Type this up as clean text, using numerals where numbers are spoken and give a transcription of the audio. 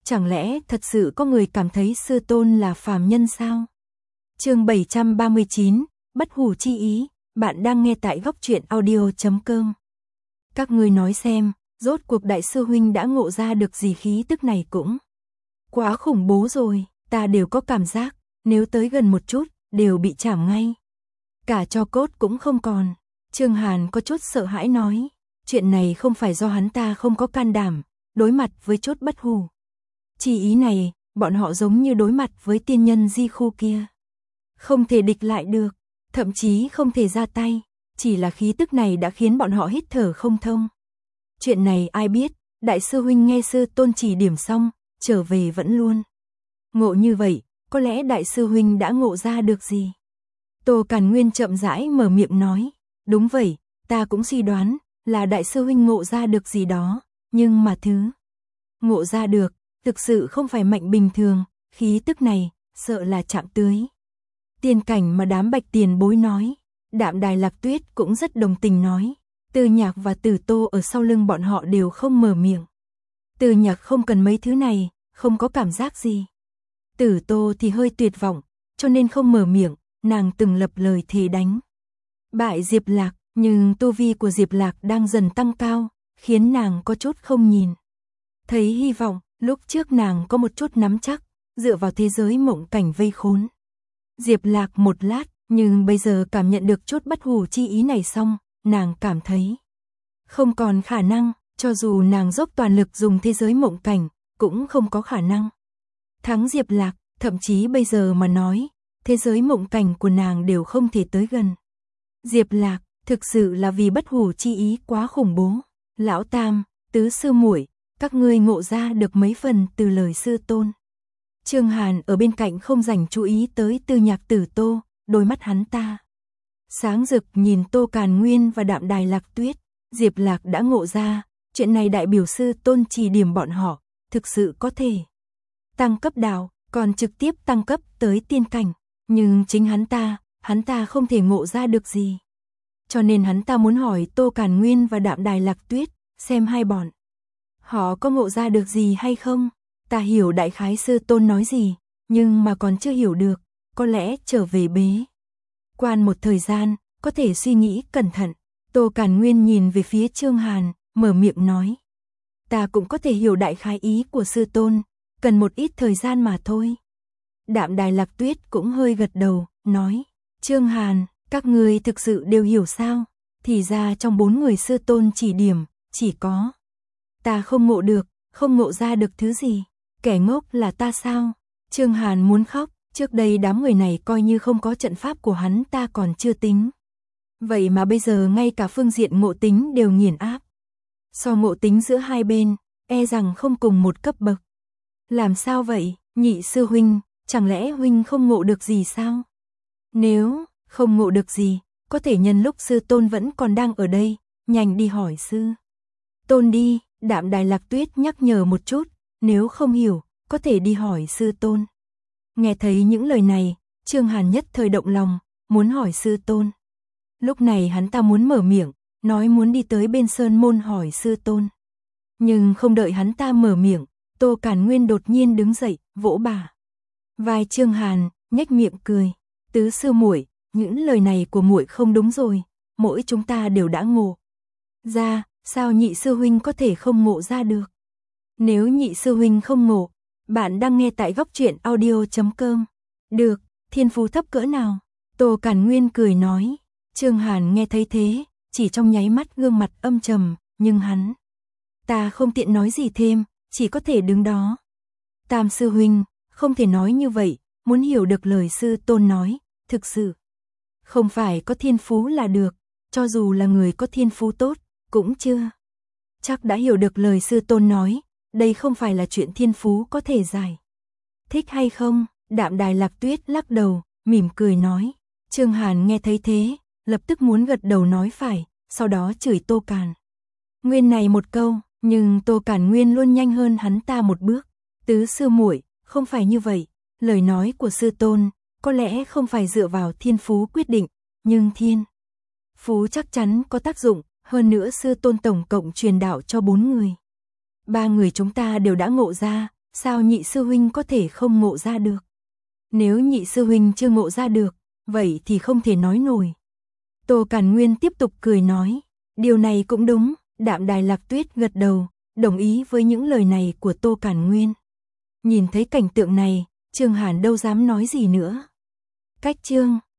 Chẳng lẽ thật sự có người cảm thấy sư tôn là phàm nhân sao? Chương 739, bất hủ chi ý, bạn đang nghe tại góc truyện audio.com. Các ngươi nói xem, rốt cuộc đại sư huynh đã ngộ ra được gì, khí tức này cũng quá khủng bố rồi, ta đều có cảm giác, nếu tới gần một chút, đều bị chảm ngay. Cả tro cốt cũng không còn. Trương Hàn có chút sợ hãi nói, chuyện này không phải do hắn ta không có can đảm, đối mặt với chốt bất hủ. Chỉ ý này, bọn họ giống như đối mặt với tiên nhân di khu kia. Không thể địch lại được, thậm chí không thể ra tay, chỉ là khí tức này đã khiến bọn họ hít thở không thông. Chuyện này ai biết, đại sư huynh nghe sư tôn chỉ điểm xong, trở về vẫn luôn ngộ như vậy, có lẽ đại sư huynh đã ngộ ra được gì? Tô Càn Nguyên chậm rãi mở miệng nói, đúng vậy, ta cũng suy đoán là đại sư huynh ngộ ra được gì đó, nhưng mà thứ ngộ ra được, thực sự không phải mạnh bình thường, khí tức này, sợ là chạm tới tiên cảnh mà đám Bạch tiền bối nói. Đạm Đài Lạc Tuyết cũng rất đồng tình nói, Từ Nhạc và Tử Tô ở sau lưng bọn họ đều không mở miệng. Từ Nhạc không cần mấy thứ này, không có cảm giác gì. Tử Tô thì hơi tuyệt vọng, cho nên không mở miệng, nàng từng lập lời thề đánh bại Diệp Lạc, nhưng tu vi của Diệp Lạc đang dần tăng cao, khiến nàng có chút không nhìn thấy hy vọng. Lúc trước nàng có một chút nắm chắc, dựa vào thế giới mộng cảnh vây khốn Diệp Lạc một lát, nhưng bây giờ cảm nhận được chút bất hủ chi ý này xong, nàng cảm thấy không còn khả năng, cho dù nàng dốc toàn lực dùng thế giới mộng cảnh, cũng không có khả năng thắng Diệp Lạc, thậm chí bây giờ mà nói, thế giới mộng cảnh của nàng đều không thể tới gần Diệp Lạc, thực sự là vì bất hủ chi ý quá khủng bố. Lão Tam, Tứ sư muội, các ngươi ngộ ra được mấy phần từ lời sư tôn. Trương Hàn ở bên cạnh không dành chú ý tới Từ Nhạc Tử Tô, đôi mắt hắn ta sáng rực nhìn Tô Càn Nguyên và Đạm Đài Lạc Tuyết. Diệp Lạc đã ngộ ra, chuyện này đại biểu sư tôn chỉ điểm bọn họ, thực sự có thể tăng cấp đạo, còn trực tiếp tăng cấp tới tiên cảnh, nhưng chính hắn ta không thể ngộ ra được gì. Cho nên hắn ta muốn hỏi Tô Càn Nguyên và Đạm Đài Lạc Tuyết, xem hai bọn họ có ngộ ra được gì hay không. Ta hiểu đại khái sư tôn nói gì, nhưng mà còn chưa hiểu được, có lẽ trở về bế quan một thời gian, có thể suy nghĩ cẩn thận. Tô Càn Nguyên nhìn về phía Trương Hàn, mở miệng nói, ta cũng có thể hiểu đại khái ý của sư tôn, cần một ít thời gian mà thôi. Đạm Đài Lạc Tuyết cũng hơi gật đầu, nói, Trương Hàn, các ngươi thực sự đều hiểu sao? Thì ra trong 4 người sư tôn chỉ điểm, chỉ có ta không ngộ được, không ngộ ra được thứ gì. Kẻ ngốc là ta sao? Trương Hàn muốn khóc, trước đây đám người này coi như không có trận pháp của hắn ta còn chưa tính. Vậy mà bây giờ ngay cả phương diện ngộ tính đều nghiền áp. So ngộ tính giữa hai bên, e rằng không cùng một cấp bậc. Làm sao vậy, nhị sư huynh, chẳng lẽ huynh không ngộ được gì sao? Nếu không ngộ được gì, có thể nhân lúc sư tôn vẫn còn đang ở đây, nhanh đi hỏi sư tôn đi. Đạm Đài Lạc Tuyết nhắc nhở một chút, nếu không hiểu, có thể đi hỏi sư tôn. Nghe thấy những lời này, Trương Hàn nhất thời động lòng, muốn hỏi sư tôn. Lúc này hắn ta muốn mở miệng, nói muốn đi tới bên sơn môn hỏi sư tôn. Nhưng không đợi hắn ta mở miệng, Tô Càn Nguyên đột nhiên đứng dậy, vỗ bả vai Trương Hàn, nhếch miệng cười, Tứ sư muội, những lời này của muội không đúng rồi, mỗi chúng ta đều đã ngộ ra, sao nhị sư huynh có thể không ngộ ra được? Nếu nhị sư huynh không ngộ, bạn đang nghe tại góc truyện audio.com. Được, thiên phú thấp cỡ nào? Tô Càn Nguyên cười nói. Trương Hàn nghe thấy thế, chỉ trong nháy mắt gương mặt âm trầm, nhưng hắn ta không tiện nói gì thêm, chỉ có thể đứng đó. Tam sư huynh, không thể nói như vậy, muốn hiểu được lời sư tôn nói, thực sự không phải có thiên phú là được, cho dù là người có thiên phú tốt, cũng chưa chắc đã hiểu được lời sư tôn nói, đây không phải là chuyện thiên phú có thể giải thích hay không. Đạm Đài Lạc Tuyết lắc đầu, mỉm cười nói. Trương Hàn nghe thấy thế, lập tức muốn gật đầu nói phải, sau đó chửi Tô Càn Nguyên này một câu, nhưng Tô Càn Nguyên luôn nhanh hơn hắn ta một bước. Tứ sư muội, không phải như vậy, lời nói của sư tôn có lẽ không phải dựa vào thiên phú quyết định, nhưng thiên phú chắc chắn có tác dụng. Hơn nữa sư tôn tổng cộng truyền đạo cho 4 người. 3 người chúng ta đều đã ngộ ra, sao nhị sư huynh có thể không ngộ ra được? Nếu nhị sư huynh chưa ngộ ra được, vậy thì không thể nói nổi. Tô Càn Nguyên tiếp tục cười nói, điều này cũng đúng, Đạm Đài Lạc Tuyết gật đầu, đồng ý với những lời này của Tô Càn Nguyên. Nhìn thấy cảnh tượng này, Trương Hàn đâu dám nói gì nữa. Cách chương